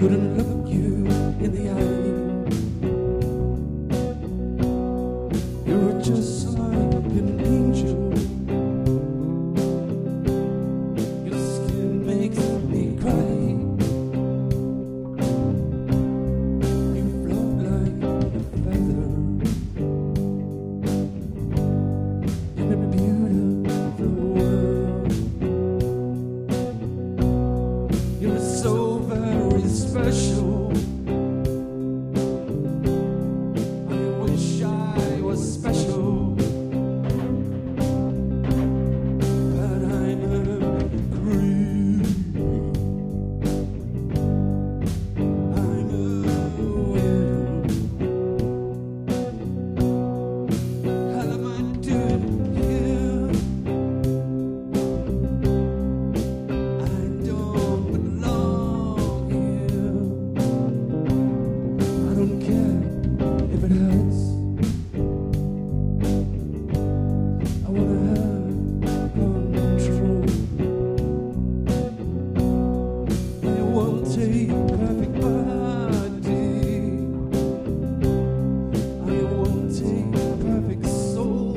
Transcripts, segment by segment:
couldn't look you in the eye. You were just like an angel. Your skin makes me cry. You float like a feather in a beautiful world. You're so very special. I wish I was special, but I'm a creep. I'm a widow. How am I doing here? I don't belong here. I don't care if it hurts. I wanna have control. I won't take perfect body. I won't take perfect soul.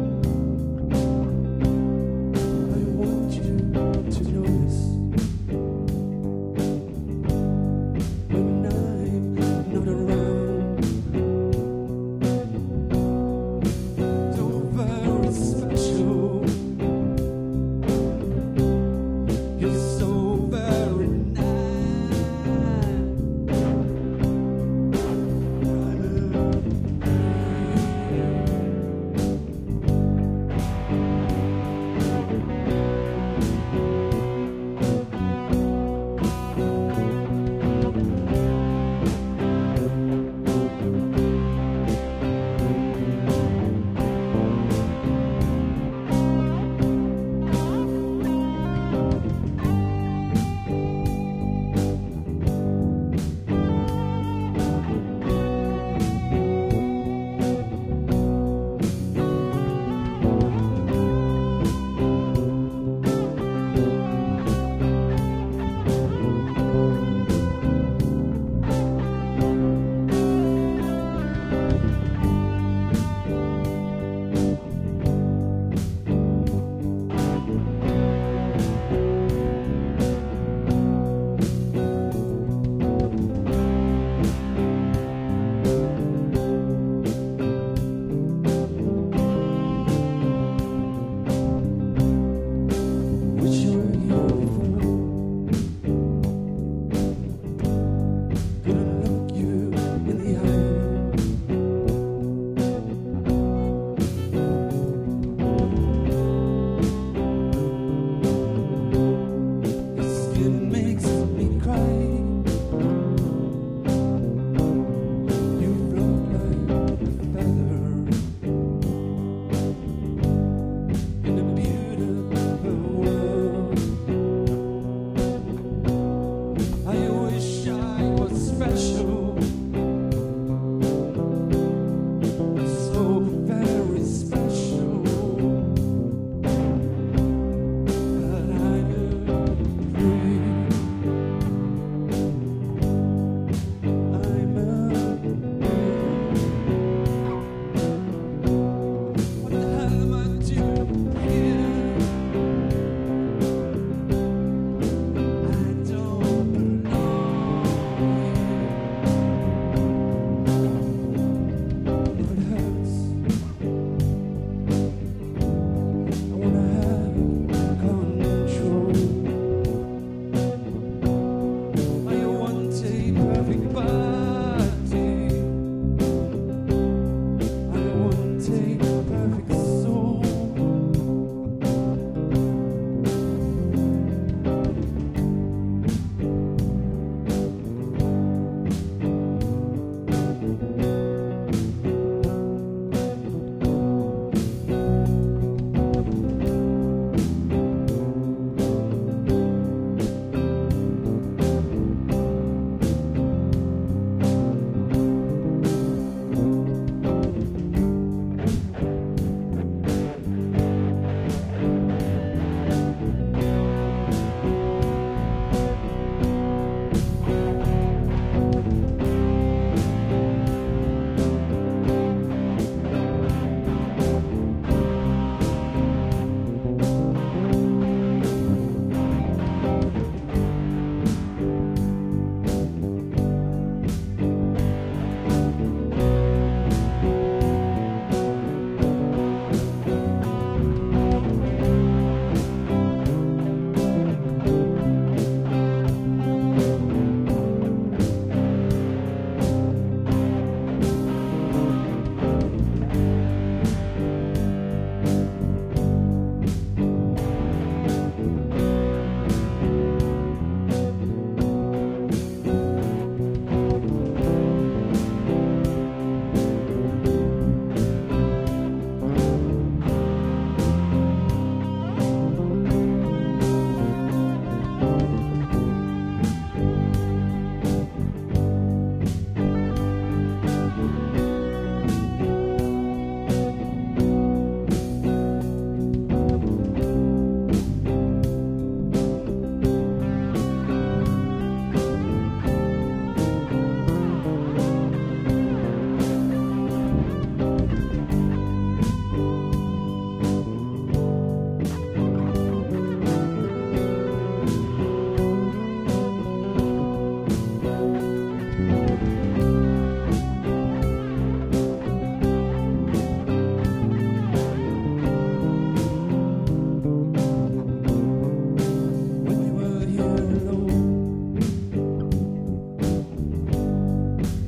I want you to notice when I'm not around. So very special. You're so very nice.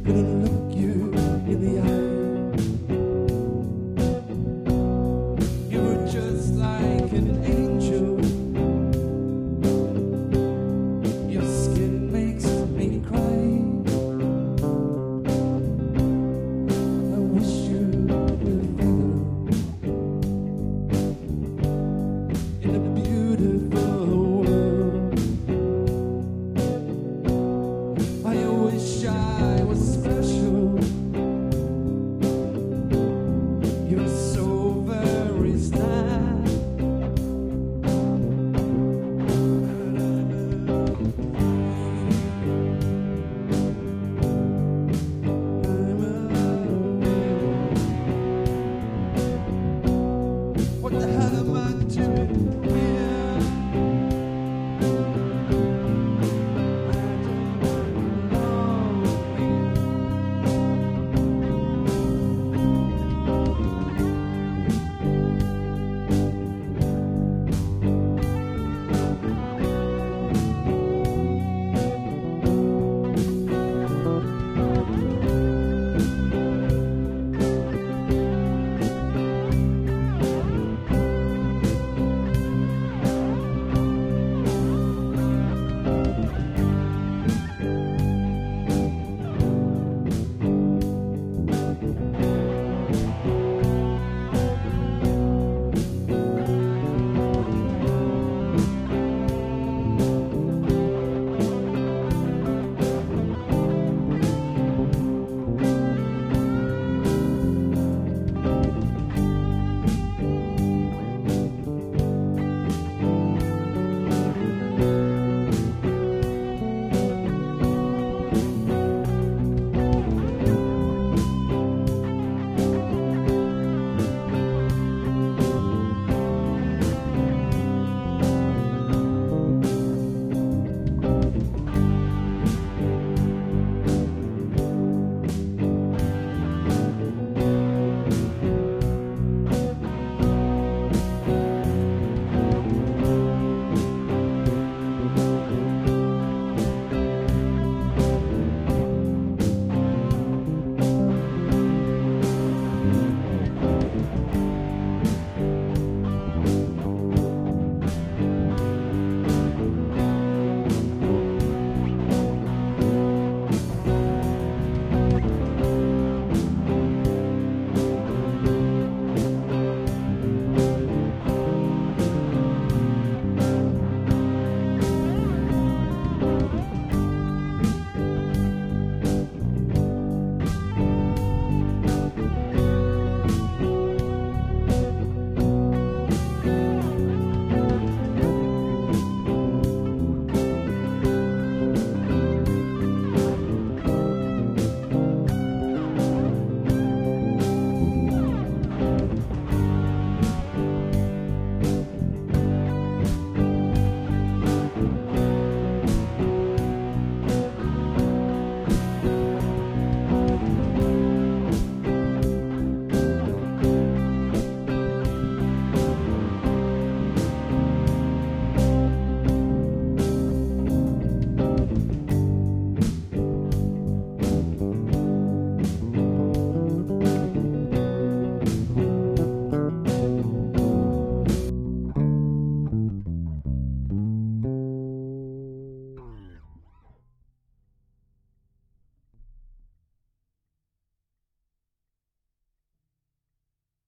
gonna look you in the eye. You were just like an angel. Your skin makes me cry. I wish you were there in a beautiful world. I wish I